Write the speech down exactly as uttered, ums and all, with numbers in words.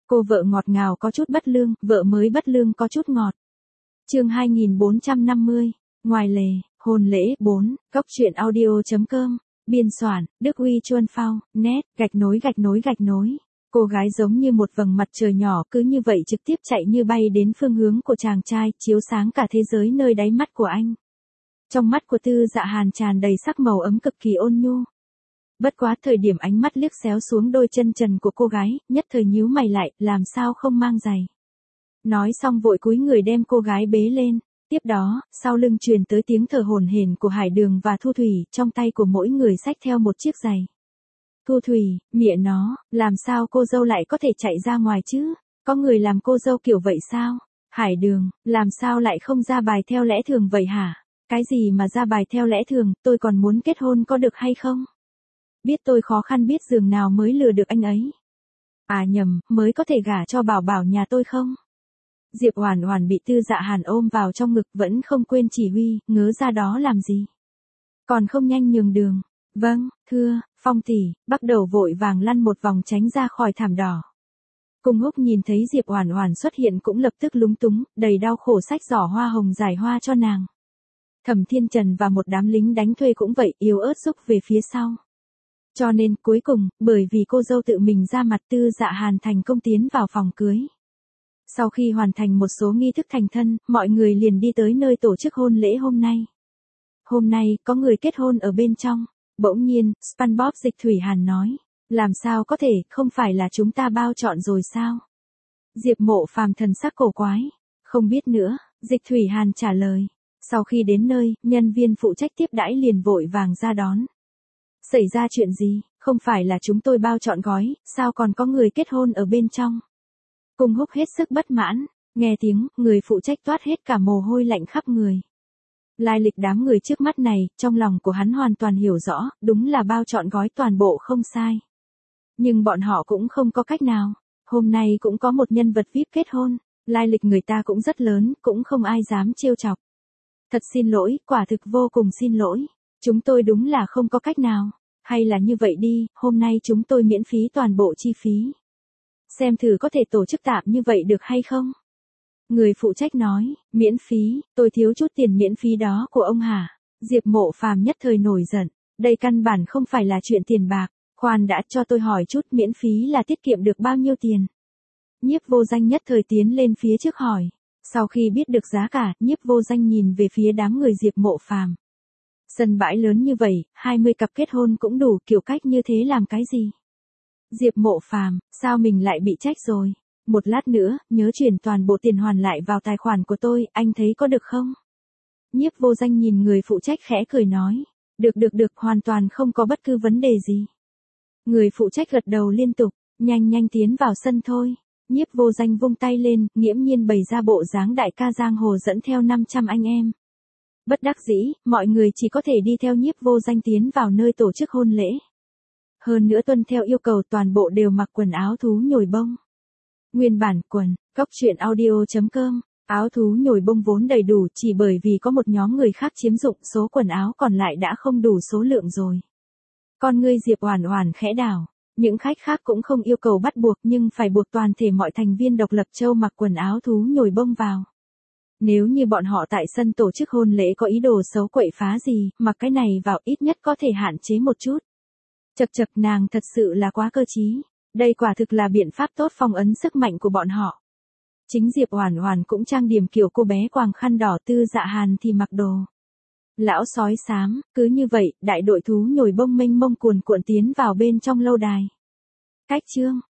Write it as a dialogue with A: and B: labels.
A: Cô vợ ngọt ngào có chút bất lương, vợ mới bất lương có chút ngọt. Chương hai nghìn bốn trăm năm mươi, ngoài lề, hôn lễ bốn, góc truyện audio.com, biên soạn, Đức Huy Chuân Phao, nét, gạch nối gạch nối gạch nối. Cô gái giống như một vầng mặt trời nhỏ cứ như vậy trực tiếp chạy như bay đến phương hướng của chàng trai, chiếu sáng cả thế giới nơi đáy mắt của anh. Trong mắt của Tư Dạ Hàn tràn đầy sắc màu ấm cực kỳ ôn nhu. Bất quá thời điểm ánh mắt liếc xéo xuống đôi chân trần của cô gái, nhất thời nhíu mày lại, làm sao không mang giày. Nói xong vội cúi người đem cô gái bế lên. Tiếp đó, sau lưng truyền tới tiếng thở hổn hển của Hải Đường và Thu Thủy, trong tay của mỗi người xách theo một chiếc giày. Thu Thủy, mẹ nó, làm sao cô dâu lại có thể chạy ra ngoài chứ? Có người làm cô dâu kiểu vậy sao? Hải Đường, làm sao lại không ra bài theo lẽ thường vậy hả? Cái gì mà ra bài theo lẽ thường, tôi còn muốn kết hôn có được hay không? Biết tôi khó khăn biết giường nào mới lừa được anh ấy. À nhầm, mới có thể gả cho Bảo Bảo nhà tôi không? Diệp Oản Oản bị Tư Dạ Hàn ôm vào trong ngực vẫn không quên chỉ huy, ngớ ra đó làm gì? Còn không nhanh nhường đường. Vâng, thưa, Phong tỷ, bắt đầu vội vàng lăn một vòng tránh ra khỏi thảm đỏ. Cung Húc nhìn thấy Diệp Oản Oản xuất hiện cũng lập tức lúng túng, đầy đau khổ xách giỏ hoa hồng giải hoa cho nàng. Thẩm Thiên Trần và một đám lính đánh thuê cũng vậy, yếu ớt rúc về phía sau. Cho nên, cuối cùng, bởi vì cô dâu tự mình ra mặt, Tư Dạ Hàn thành công tiến vào phòng cưới. Sau khi hoàn thành một số nghi thức thành thân, mọi người liền đi tới nơi tổ chức hôn lễ hôm nay. Hôm nay, có người kết hôn ở bên trong. Bỗng nhiên, SpongeBob Dịch Thủy Hàn nói. Làm sao có thể, không phải là chúng ta bao chọn rồi sao? Diệp Mộ Phàm thần sắc cổ quái. Không biết nữa, Dịch Thủy Hàn trả lời. Sau khi đến nơi, nhân viên phụ trách tiếp đãi liền vội vàng ra đón. Xảy ra chuyện gì, không phải là chúng tôi bao chọn gói, sao còn có người kết hôn ở bên trong? Cung Húc hết sức bất mãn, nghe tiếng, người phụ trách toát hết cả mồ hôi lạnh khắp người. Lai lịch đám người trước mắt này, trong lòng của hắn hoàn toàn hiểu rõ, đúng là bao chọn gói toàn bộ không sai. Nhưng bọn họ cũng không có cách nào, hôm nay cũng có một nhân vật vi ai pi kết hôn, lai lịch người ta cũng rất lớn, cũng không ai dám trêu chọc. Thật xin lỗi, quả thực vô cùng xin lỗi, chúng tôi đúng là không có cách nào, hay là như vậy đi, hôm nay chúng tôi miễn phí toàn bộ chi phí. Xem thử có thể tổ chức tạm như vậy được hay không? Người phụ trách nói, miễn phí, tôi thiếu chút tiền miễn phí đó của ông hả? Diệp Mộ Phàm nhất thời nổi giận, đây căn bản không phải là chuyện tiền bạc, khoan đã, cho tôi hỏi chút, miễn phí là tiết kiệm được bao nhiêu tiền? Nhiếp Vô Danh nhất thời tiến lên phía trước hỏi, sau khi biết được giá cả, Nhiếp Vô Danh nhìn về phía đám người Diệp Mộ Phàm. Sân bãi lớn như vậy, hai mươi cặp kết hôn cũng đủ, kiểu cách như thế làm cái gì? Diệp Mộ Phàm, sao mình lại bị trách rồi? Một lát nữa, nhớ chuyển toàn bộ tiền hoàn lại vào tài khoản của tôi, anh thấy có được không? Nhiếp Vô Danh nhìn người phụ trách khẽ cười nói. Được được được, hoàn toàn không có bất cứ vấn đề gì. Người phụ trách gật đầu liên tục, nhanh nhanh tiến vào sân thôi. Nhiếp Vô Danh vung tay lên, nghiễm nhiên bày ra bộ dáng đại ca giang hồ dẫn theo năm trăm anh em. Bất đắc dĩ, mọi người chỉ có thể đi theo Nhiếp Vô Danh tiến vào nơi tổ chức hôn lễ. Hơn nữa tuân theo yêu cầu toàn bộ đều mặc quần áo thú nhồi bông. Nguyên bản quần, góc truyện audio.com, áo thú nhồi bông vốn đầy đủ chỉ bởi vì có một nhóm người khác chiếm dụng, số quần áo còn lại đã không đủ số lượng rồi. Con ngươi Diệp Oản Oản khẽ đảo, những khách khác cũng không yêu cầu bắt buộc nhưng phải buộc toàn thể mọi thành viên độc lập châu mặc quần áo thú nhồi bông vào. Nếu như bọn họ tại sân tổ chức hôn lễ có ý đồ xấu quậy phá gì, mặc cái này vào ít nhất có thể hạn chế một chút. Chậc chậc, nàng thật sự là quá cơ trí. Đây quả thực là biện pháp tốt phong ấn sức mạnh của bọn họ. Chính Diệp Oản Oản cũng trang điểm kiểu cô bé quàng khăn đỏ, Tư Dạ Hàn thì mặc đồ lão sói xám, cứ như vậy, đại đội thú nhồi bông mênh mông cuồn cuộn tiến vào bên trong lâu đài. Cách chương